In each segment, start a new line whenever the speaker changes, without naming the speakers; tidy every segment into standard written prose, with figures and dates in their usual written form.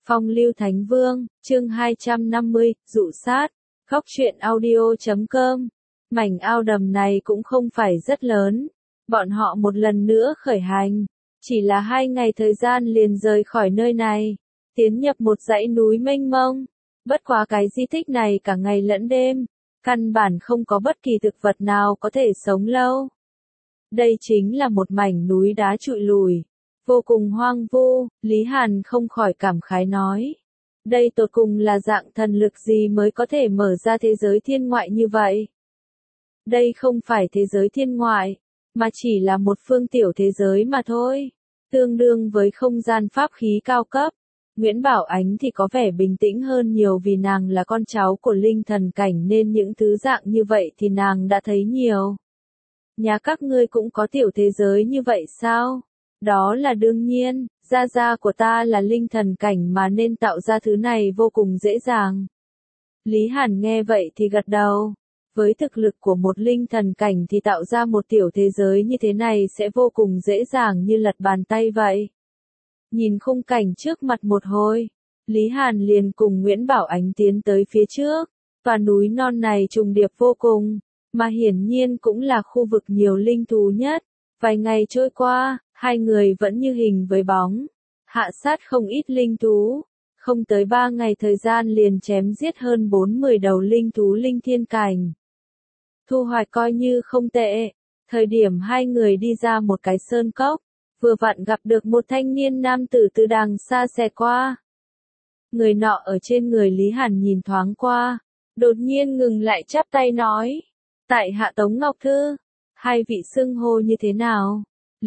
Phong lưu Thánh Vương, chương 250, dụ sát, khóc chuyện audio.com. Mảnh ao đầm này cũng không phải rất lớn. Bọn họ một lần nữa khởi hành. Chỉ là 2 ngày thời gian liền rời khỏi nơi này. Tiến nhập một dãy núi mênh mông. Bất quá cái di tích này cả ngày lẫn đêm. Căn bản không có bất kỳ thực vật nào có thể sống lâu. Đây chính là một mảnh núi đá trụi lùi. Vô cùng hoang vu, Lý Hàn không khỏi cảm khái nói. Đây tột cùng là dạng thần lực gì mới có thể mở ra thế giới thiên ngoại như vậy? Đây không phải thế giới thiên ngoại, mà chỉ là một phương tiểu thế giới mà thôi. Tương đương với không gian pháp khí cao cấp. Nguyễn Bảo Ánh thì có vẻ bình tĩnh hơn nhiều vì nàng là con cháu của linh thần cảnh nên những thứ dạng như vậy thì nàng đã thấy nhiều. Nhà các ngươi cũng có tiểu thế giới như vậy sao? Đó là đương nhiên, gia gia của ta là linh thần cảnh mà nên tạo ra thứ này vô cùng dễ dàng. Lý Hàn nghe vậy thì gật đầu. Với thực lực của một linh thần cảnh thì tạo ra một tiểu thế giới như thế này sẽ vô cùng dễ dàng như lật bàn tay vậy. Nhìn khung cảnh trước mặt một hồi, Lý Hàn liền cùng Nguyễn Bảo Ánh tiến tới phía trước. Tòa núi non này trùng điệp vô cùng, mà hiển nhiên cũng là khu vực nhiều linh thú nhất. Vài ngày trôi qua, hai người vẫn như hình với bóng, hạ sát không ít linh thú, không tới 3 ngày thời gian liền chém giết hơn 40 đầu linh thú linh thiên cảnh. Thu hoạch coi như không tệ, thời điểm hai người đi ra một cái sơn cốc, vừa vặn gặp được một thanh niên nam tử từ đằng xa xẹt qua. Người nọ ở trên người Lý Hàn nhìn thoáng qua, đột nhiên ngừng lại chắp tay nói, tại hạ Tống Ngọc Thư. Hai vị xưng hô như thế nào?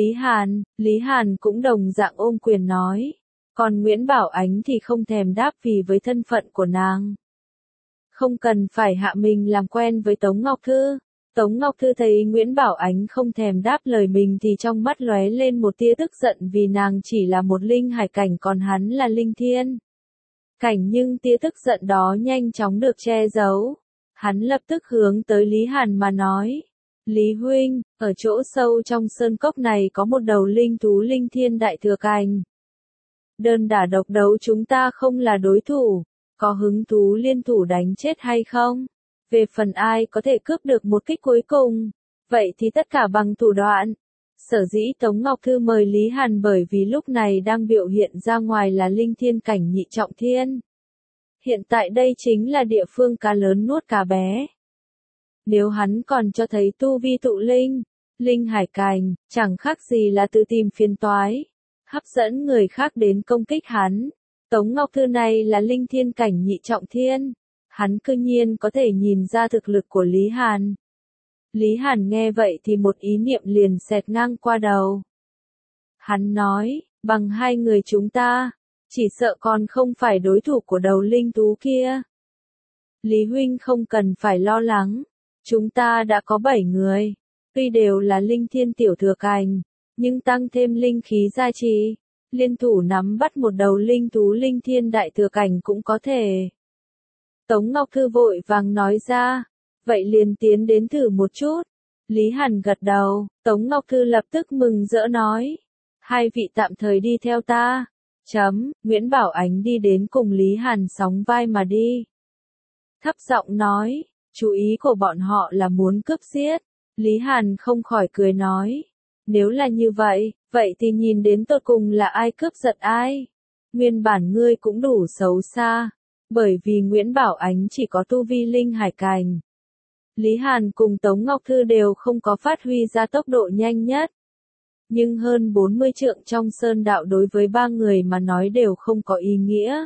Lý Hàn cũng đồng dạng ôm quyền nói. Còn Nguyễn Bảo Ánh thì không thèm đáp vì với thân phận của nàng. Không cần phải hạ mình làm quen với Tống Ngọc Thư. Tống Ngọc Thư thấy Nguyễn Bảo Ánh không thèm đáp lời mình thì trong mắt lóe lên một tia tức giận vì nàng chỉ là một linh hải cảnh còn hắn là linh thiên cảnh, nhưng tia tức giận đó nhanh chóng được che giấu. Hắn lập tức hướng tới Lý Hàn mà nói. Lý huynh, ở chỗ sâu trong sơn cốc này có một đầu linh thú linh thiên đại thừa cảnh. Đơn đả độc đấu chúng ta không là đối thủ, có hứng thú liên thủ đánh chết hay không? Về phần ai có thể cướp được một kích cuối cùng, vậy thì tất cả bằng thủ đoạn. Sở dĩ Tống Ngọc Thư mời Lý Hàn bởi vì lúc này đang biểu hiện ra ngoài là linh thiên cảnh nhị trọng thiên. Hiện tại đây chính là địa phương cá lớn nuốt cá bé. Nếu hắn còn cho thấy tu vi tụ linh hải cảnh, chẳng khác gì là tự tìm phiền toái, hấp dẫn người khác đến công kích hắn. Tống Ngọc Thư này là linh thiên cảnh nhị trọng thiên, hắn cư nhiên có thể nhìn ra thực lực của Lý Hàn. Lý Hàn nghe vậy thì một ý niệm liền xẹt ngang qua đầu. Hắn nói, bằng hai người chúng ta, chỉ sợ còn không phải đối thủ của đầu linh thú kia. Lý huynh không cần phải lo lắng. Chúng ta đã có 7 người, tuy đều là linh thiên tiểu thừa cảnh, nhưng tăng thêm linh khí gia trì, liên thủ nắm bắt một đầu linh thú linh thiên đại thừa cảnh cũng có thể. Tống Ngọc Thư vội vàng nói ra, vậy liền tiến đến thử một chút. Lý Hàn gật đầu, Tống Ngọc Thư lập tức mừng rỡ nói, hai vị tạm thời đi theo ta. Nguyễn Bảo Ánh đi đến cùng Lý Hàn sóng vai mà đi. Thấp giọng nói. Chú ý của bọn họ là muốn cướp giết. Lý Hàn không khỏi cười nói. Nếu là như vậy, vậy thì nhìn đến tột cùng là ai cướp giật ai. Nguyên bản ngươi cũng đủ xấu xa. Bởi vì Nguyễn Bảo Ánh chỉ có tu vi linh hải cảnh. Lý Hàn cùng Tống Ngọc Thư đều không có phát huy ra tốc độ nhanh nhất. Nhưng hơn 40 trượng trong sơn đạo đối với 3 người mà nói đều không có ý nghĩa.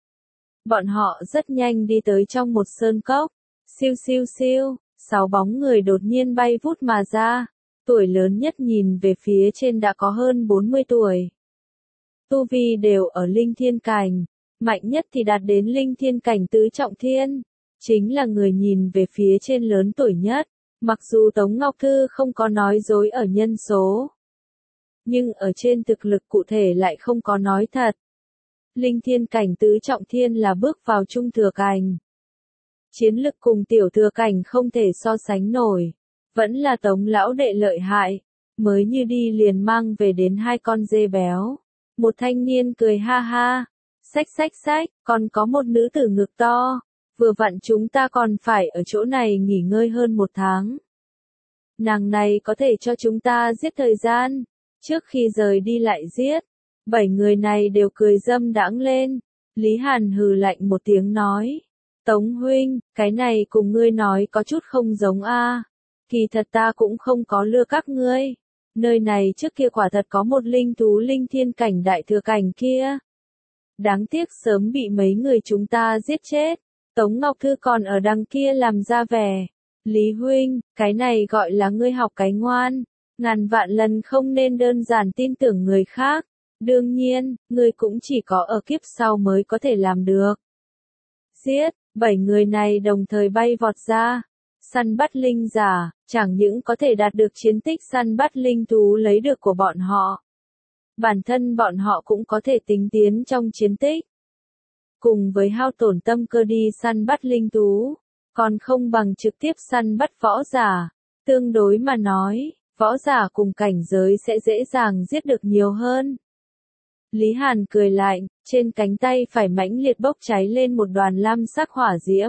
Bọn họ rất nhanh đi tới trong một sơn cốc. Siêu siêu siêu, 6 bóng người đột nhiên bay vút mà ra, tuổi lớn nhất nhìn về phía trên đã có hơn 40 tuổi. Tu vi đều ở linh thiên cảnh, mạnh nhất thì đạt đến linh thiên cảnh tứ trọng thiên, chính là người nhìn về phía trên lớn tuổi nhất, mặc dù Tống Ngọc Thư không có nói dối ở nhân số. Nhưng ở trên thực lực cụ thể lại không có nói thật. Linh thiên cảnh tứ trọng thiên là bước vào trung thừa cảnh. Chiến lực cùng tiểu thừa cảnh không thể so sánh nổi. Vẫn là Tống lão đệ lợi hại. Mới như đi liền mang về đến 2 con dê béo. Một thanh niên cười ha ha. Xách, còn có một nữ tử ngực to. Vừa vặn chúng ta còn phải ở chỗ này nghỉ ngơi hơn 1 tháng. Nàng này có thể cho chúng ta giết thời gian. Trước khi rời đi lại giết. 7 người này đều cười dâm đãng lên. Lý Hàn hừ lạnh một tiếng nói. Tống huynh, cái này cùng ngươi nói có chút không giống a. Kỳ thật ta cũng không có lừa các ngươi. Nơi này trước kia quả thật có một linh thú linh thiên cảnh đại thừa cảnh kia. Đáng tiếc sớm bị mấy người chúng ta giết chết. Tống Ngọc Thư còn ở đằng kia làm ra vẻ. Lý huynh, cái này gọi là ngươi học cái ngoan. Ngàn vạn lần không nên đơn giản tin tưởng người khác. Đương nhiên, ngươi cũng chỉ có ở kiếp sau mới có thể làm được. Giết, 7 người này đồng thời bay vọt ra. Săn bắt linh giả, chẳng những có thể đạt được chiến tích săn bắt linh thú lấy được của bọn họ. Bản thân bọn họ cũng có thể tính tiến trong chiến tích. Cùng với hao tổn tâm cơ đi săn bắt linh thú, còn không bằng trực tiếp săn bắt võ giả. Tương đối mà nói, võ giả cùng cảnh giới sẽ dễ dàng giết được nhiều hơn. Lý Hàn cười lạnh, trên cánh tay phải mãnh liệt bốc cháy lên một đoàn lam sắc hỏa diễm.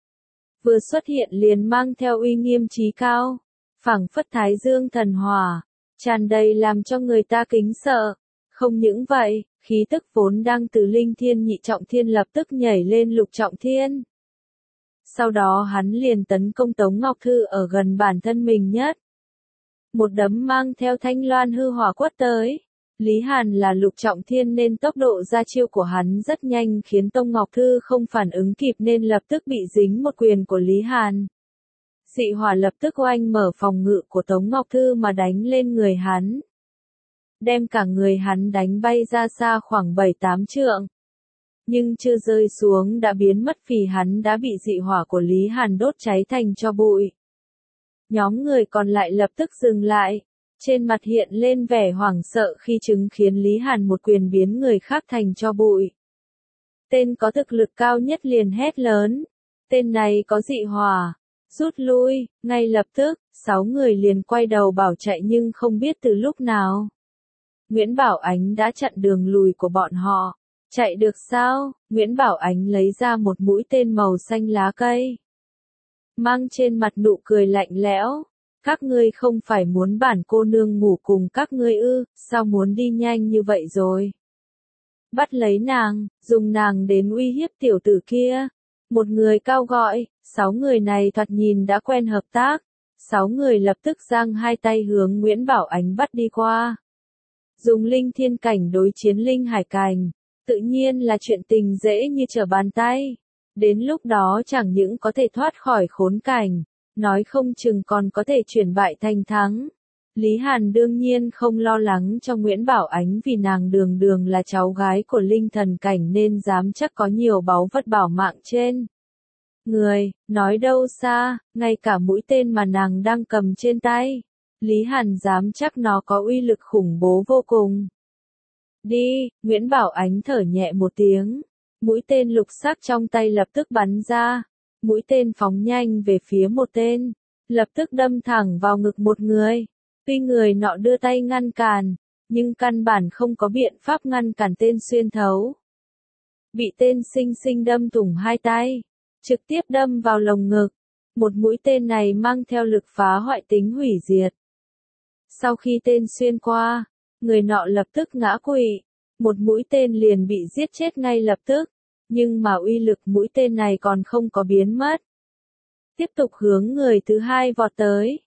Vừa xuất hiện liền mang theo uy nghiêm chí cao, phảng phất thái dương thần hỏa, tràn đầy làm cho người ta kính sợ. Không những vậy, khí tức vốn đang từ linh thiên nhị trọng thiên lập tức nhảy lên lục trọng thiên. Sau đó hắn liền tấn công Tống Ngọc Thư ở gần bản thân mình nhất. Một đấm mang theo thanh loan hư hỏa quất tới. Lý Hàn là lục trọng thiên nên tốc độ ra chiêu của hắn rất nhanh khiến Tống Ngọc Thư không phản ứng kịp nên lập tức bị dính một quyền của Lý Hàn. Dị hỏa lập tức oanh mở phòng ngự của Tống Ngọc Thư mà đánh lên người hắn. Đem cả người hắn đánh bay ra xa khoảng 7-8 trượng. Nhưng chưa rơi xuống đã biến mất vì hắn đã bị dị hỏa của Lý Hàn đốt cháy thành tro bụi. Nhóm người còn lại lập tức dừng lại. Trên mặt hiện lên vẻ hoảng sợ khi chứng kiến Lý Hàn một quyền biến người khác thành tro bụi. Tên có thực lực cao nhất liền hét lớn. Tên này có dị hỏa. Rút lui, ngay lập tức, 6 người liền quay đầu bảo chạy nhưng không biết từ lúc nào. Nguyễn Bảo Ánh đã chặn đường lùi của bọn họ. Chạy được sao? Nguyễn Bảo Ánh lấy ra một mũi tên màu xanh lá cây. Mang trên mặt nụ cười lạnh lẽo. Các ngươi không phải muốn bản cô nương ngủ cùng các ngươi ư, sao muốn đi nhanh như vậy rồi? Bắt lấy nàng, dùng nàng đến uy hiếp tiểu tử kia. Một người cao gọi, 6 người này thoạt nhìn đã quen hợp tác. 6 người lập tức giang hai tay hướng Nguyễn Bảo Ánh bắt đi qua. Dùng linh thiên cảnh đối chiến linh hải cảnh, tự nhiên là chuyện tình dễ như trở bàn tay. Đến lúc đó chẳng những có thể thoát khỏi khốn cảnh, nói không chừng còn có thể chuyển bại thành thắng. Lý Hàn đương nhiên không lo lắng cho Nguyễn Bảo Ánh vì nàng đường đường là cháu gái của linh thần cảnh nên dám chắc có nhiều báu vật bảo mạng trên người, nói đâu xa, ngay cả mũi tên mà nàng đang cầm trên tay. Lý Hàn dám chắc nó có uy lực khủng bố vô cùng. Đi, Nguyễn Bảo Ánh thở nhẹ một tiếng. Mũi tên lục sắc trong tay lập tức bắn ra. Mũi tên phóng nhanh về phía một tên. Lập tức đâm thẳng vào ngực một người. Tuy người nọ đưa tay ngăn cản, nhưng căn bản không có biện pháp ngăn cản tên xuyên thấu. Bị tên xinh xinh đâm thủng hai tay. Trực tiếp đâm vào lồng ngực. Một mũi tên này mang theo lực phá hoại tính hủy diệt. Sau khi tên xuyên qua, người nọ lập tức ngã quỵ, một mũi tên liền bị giết chết ngay lập tức, nhưng mà uy lực mũi tên này còn không có biến mất. Tiếp tục hướng người thứ hai vọt tới.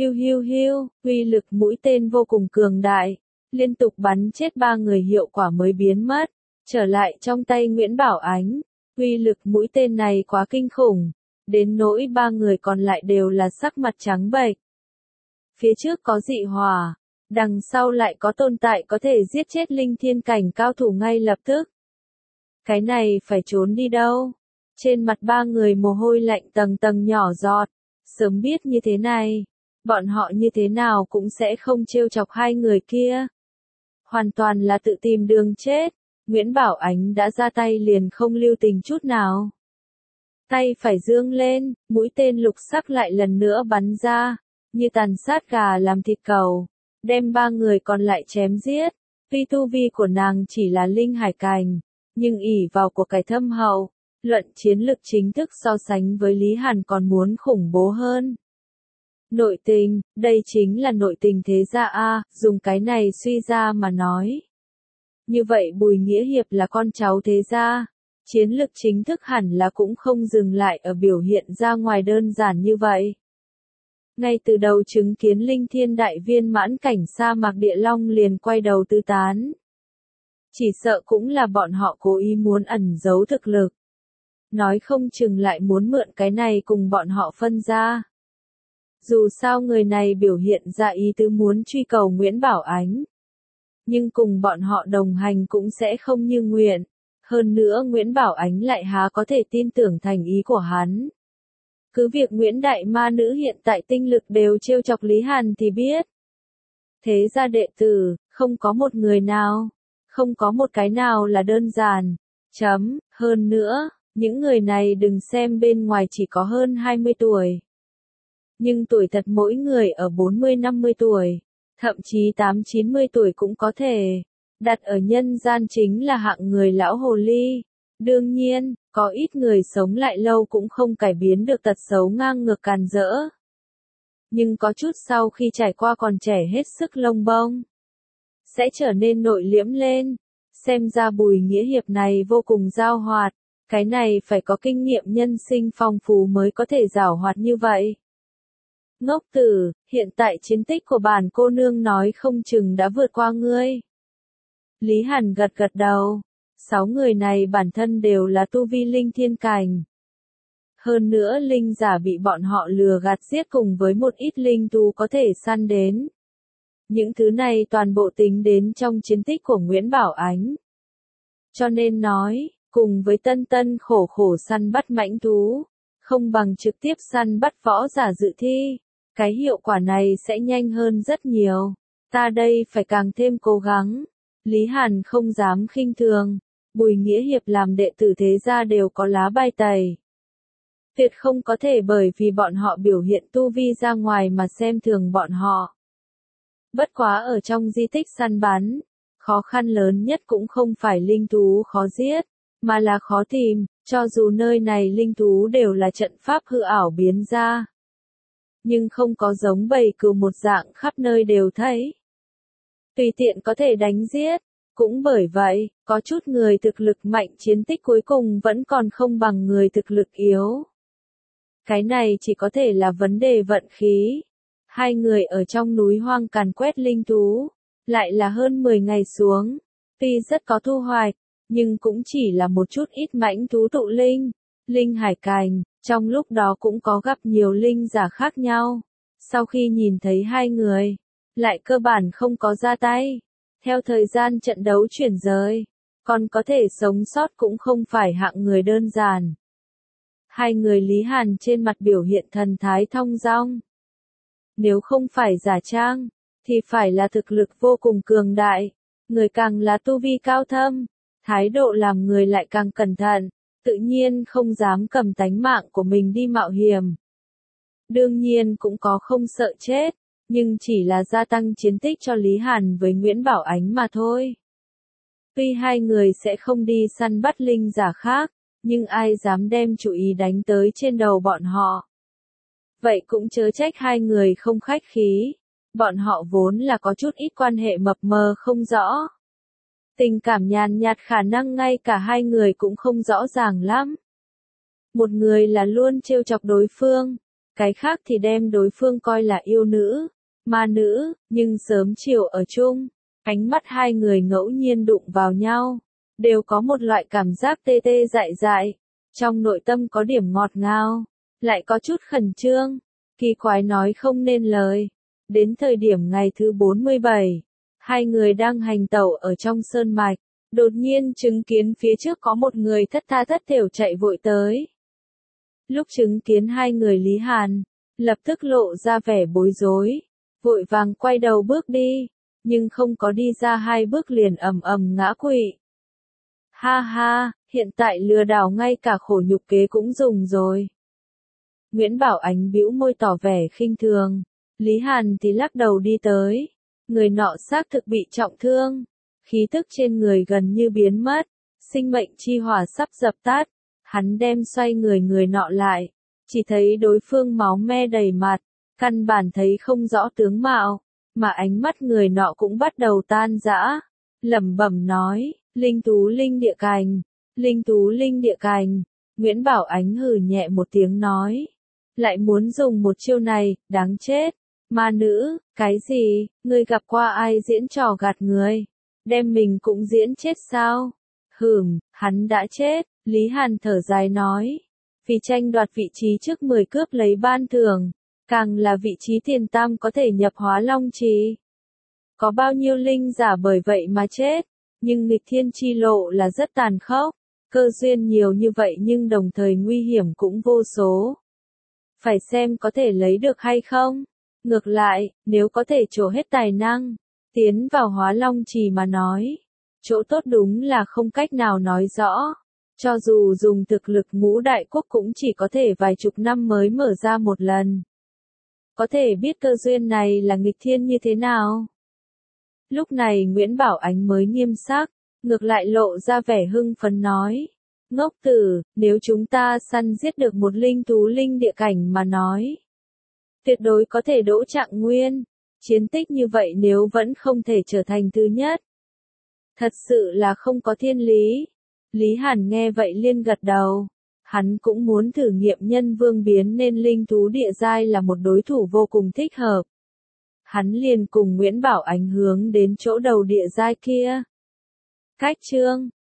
Hiu, uy lực mũi tên vô cùng cường đại, liên tục bắn chết 3 người hiệu quả mới biến mất, trở lại trong tay Nguyễn Bảo Ánh. Uy lực mũi tên này quá kinh khủng, đến nỗi 3 người còn lại đều là sắc mặt trắng bệch. Phía trước có dị hỏa, đằng sau lại có tồn tại có thể giết chết linh thiên cảnh cao thủ ngay lập tức. Cái này phải trốn đi đâu? Trên mặt 3 người mồ hôi lạnh tầng tầng nhỏ giọt, sớm biết như thế này, bọn họ như thế nào cũng sẽ không trêu chọc 2 người kia. Hoàn toàn là tự tìm đường chết, Nguyễn Bảo Ánh đã ra tay liền không lưu tình chút nào. Tay phải giương lên, mũi tên lục sắc lại lần nữa bắn ra. Như tàn sát gà làm thịt cẩu, đem 3 người còn lại chém giết. Tuy tu vi của nàng chỉ là linh hải cảnh, Nhưng ỷ vào của cải thâm hậu, luận chiến lực chính thức so sánh với Lý Hàn còn muốn khủng bố hơn. Nội tình, đây chính là nội tình thế gia a, dùng cái này suy ra mà nói. Như vậy Bùi Nghĩa Hiệp là con cháu thế gia, chiến lực chính thức hẳn là cũng không dừng lại ở biểu hiện ra ngoài đơn giản như vậy. Ngay từ đầu chứng kiến Linh Thiên đại viên mãn cảnh sa mạc địa long liền quay đầu tứ tán. Chỉ sợ cũng là bọn họ cố ý muốn ẩn giấu thực lực. Nói không chừng lại muốn mượn cái này cùng bọn họ phân ra. Dù sao người này biểu hiện ra ý tứ muốn truy cầu Nguyễn Bảo Ánh. Nhưng cùng bọn họ đồng hành cũng sẽ không như nguyện. Hơn nữa Nguyễn Bảo Ánh lại há có thể tin tưởng thành ý của hắn. Cứ việc Nguyễn Đại Ma Nữ hiện tại tinh lực đều trêu chọc Lý Hàn thì biết. Thế ra đệ tử, không có một người nào, không có một cái nào là đơn giản. Hơn nữa, những người này đừng xem bên ngoài chỉ có hơn 20 tuổi. Nhưng tuổi thật mỗi người ở 40-50 tuổi, thậm chí 8-90 tuổi cũng có thể. Đặt ở nhân gian chính là hạng người lão hồ ly. Đương nhiên, có ít người sống lại lâu cũng không cải biến được tật xấu ngang ngược càn rỡ. Nhưng có chút sau khi trải qua còn trẻ hết sức lông bông, sẽ trở nên nội liễm lên. Xem ra Bùi Nghĩa Hiệp này vô cùng giàu hoạt, cái này phải có kinh nghiệm nhân sinh phong phú mới có thể giàu hoạt như vậy. Ngốc tử, hiện tại chiến tích của bản cô nương nói không chừng đã vượt qua ngươi. Lý Hàn gật gật đầu. 6 người này bản thân đều là tu vi linh thiên cảnh. Hơn nữa linh giả bị bọn họ lừa gạt giết cùng với một ít linh tu có thể săn đến. Những thứ này toàn bộ tính đến trong chiến tích của Nguyễn Bảo Ánh. Cho nên nói, cùng với tân tân khổ khổ săn bắt mãnh thú, không bằng trực tiếp săn bắt võ giả dự thi. Cái hiệu quả này sẽ nhanh hơn rất nhiều. Ta đây phải càng thêm cố gắng. Lý Hàn không dám khinh thường. Bùi Nghĩa Hiệp làm đệ tử thế gia đều có lá bài tẩy. Tuyệt không có thể bởi vì bọn họ biểu hiện tu vi ra ngoài mà xem thường bọn họ. Bất quá ở trong di tích săn bắn, khó khăn lớn nhất cũng không phải linh thú khó giết, mà là khó tìm, cho dù nơi này linh thú đều là trận pháp hư ảo biến ra. Nhưng không có giống bầy cừu một dạng khắp nơi đều thấy. Tùy tiện có thể đánh giết. Cũng bởi vậy, có chút người thực lực mạnh chiến tích cuối cùng vẫn còn không bằng người thực lực yếu. Cái này chỉ có thể là vấn đề vận khí. 2 người ở trong núi hoang càn quét linh thú, lại là hơn 10 ngày xuống. Tuy rất có thu hoạch, nhưng cũng chỉ là một chút ít mãnh thú tụ linh, linh hải cành, trong lúc đó cũng có gặp nhiều linh giả khác nhau. Sau khi nhìn thấy 2 người, lại cơ bản không có ra tay. Theo thời gian trận đấu chuyển rời, còn có thể sống sót cũng không phải hạng người đơn giản. 2 người Lý Hàn trên mặt biểu hiện thần thái thong dong. Nếu không phải giả trang, thì phải là thực lực vô cùng cường đại. Người càng là tu vi cao thâm, thái độ làm người lại càng cẩn thận, tự nhiên không dám cầm tánh mạng của mình đi mạo hiểm. Đương nhiên cũng có không sợ chết. Nhưng chỉ là gia tăng chiến tích cho Lý Hàn với Nguyễn Bảo Ánh mà thôi. Tuy 2 người sẽ không đi săn bắt linh giả khác, nhưng ai dám đem chủ ý đánh tới trên đầu bọn họ. Vậy cũng chớ trách 2 người không khách khí, bọn họ vốn là có chút ít quan hệ mập mờ không rõ. Tình cảm nhàn nhạt khả năng ngay cả 2 người cũng không rõ ràng lắm. Một người là luôn trêu chọc đối phương, cái khác thì đem đối phương coi là yêu nữ. Ma nữ, nhưng sớm chiều ở chung, ánh mắt 2 người ngẫu nhiên đụng vào nhau, đều có một loại cảm giác tê tê dại dại, trong nội tâm có điểm ngọt ngào, lại có chút khẩn trương, kỳ quái nói không nên lời. Đến thời điểm ngày thứ 47, 2 người đang hành tẩu ở trong sơn mạch, đột nhiên chứng kiến phía trước có một người thất tha thất thểu chạy vội tới. Lúc chứng kiến 2 người Lý Hàn, lập tức lộ ra vẻ bối rối. Vội vàng quay đầu bước đi, nhưng không có đi ra 2 bước liền ầm ầm ngã quỵ. Ha ha, hiện tại lừa đảo ngay cả khổ nhục kế cũng dùng rồi. Nguyễn Bảo Ánh bĩu môi tỏ vẻ khinh thường, Lý Hàn thì lắc đầu đi tới. Người nọ xác thực bị trọng thương, khí tức trên người gần như biến mất, sinh mệnh chi hỏa sắp dập tắt, hắn đem xoay người nọ lại, chỉ thấy đối phương máu me đầy mặt, căn bản thấy không rõ tướng mạo, mà ánh mắt người nọ cũng bắt đầu tan rã, lẩm bẩm nói, linh tú linh địa cành, linh tú linh địa cành. Nguyễn Bảo Ánh hừ nhẹ một tiếng nói, lại muốn dùng một chiêu này, đáng chết. Ma nữ, cái gì, ngươi gặp qua ai diễn trò gạt người, đem mình cũng diễn chết sao? Hắn đã chết, Lý Hàn thở dài nói, vì tranh đoạt vị trí trước 10 cướp lấy ban thưởng, càng là vị trí tiền tam có thể nhập Hóa Long Trì. Có bao nhiêu linh giả bởi vậy mà chết, nhưng nghịch thiên chi lộ là rất tàn khốc, cơ duyên nhiều như vậy nhưng đồng thời nguy hiểm cũng vô số. Phải xem có thể lấy được hay không. Ngược lại, nếu có thể trổ hết tài năng, tiến vào Hóa Long Trì mà nói, chỗ tốt đúng là không cách nào nói rõ. Cho dù dùng thực lực ngũ đại quốc cũng chỉ có thể vài chục năm mới mở ra một lần. Có thể biết cơ duyên này là nghịch thiên như thế nào. Lúc này Nguyễn Bảo Ánh mới nghiêm sắc, ngược lại lộ ra vẻ hưng phấn nói. Ngốc tử, nếu chúng ta săn giết được một linh tú linh địa cảnh mà nói, tuyệt đối có thể đỗ trạng nguyên. Chiến tích như vậy nếu vẫn không thể trở thành thứ nhất, thật sự là không có thiên lý. Lý Hàn nghe vậy liên gật đầu. Hắn cũng muốn thử nghiệm nhân vương biến nên linh thú địa giai là một đối thủ vô cùng thích hợp. Hắn liền cùng Nguyễn Bảo Ánh hướng đến chỗ đầu địa giai kia. Cách chương